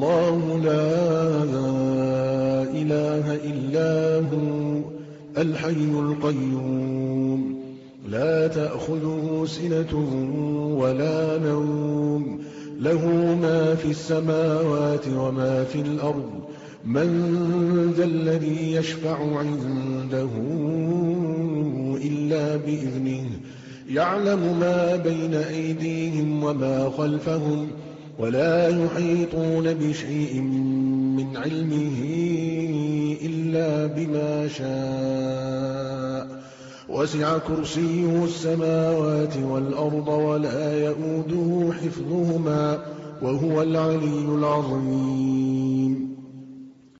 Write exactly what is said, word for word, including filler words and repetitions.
الله لا إله إلا هو الحي القيوم لا تأخذه سنة ولا نوم له ما في السماوات وما في الأرض من ذا الذي يشفع عنده إلا بإذنه يعلم ما بين أيديهم وما خلفهم ولا يحيطون بشيء من علمه إلا بما شاء وسع كرسيه السماوات والأرض ولا يئوده حفظهما وهو العلي العظيم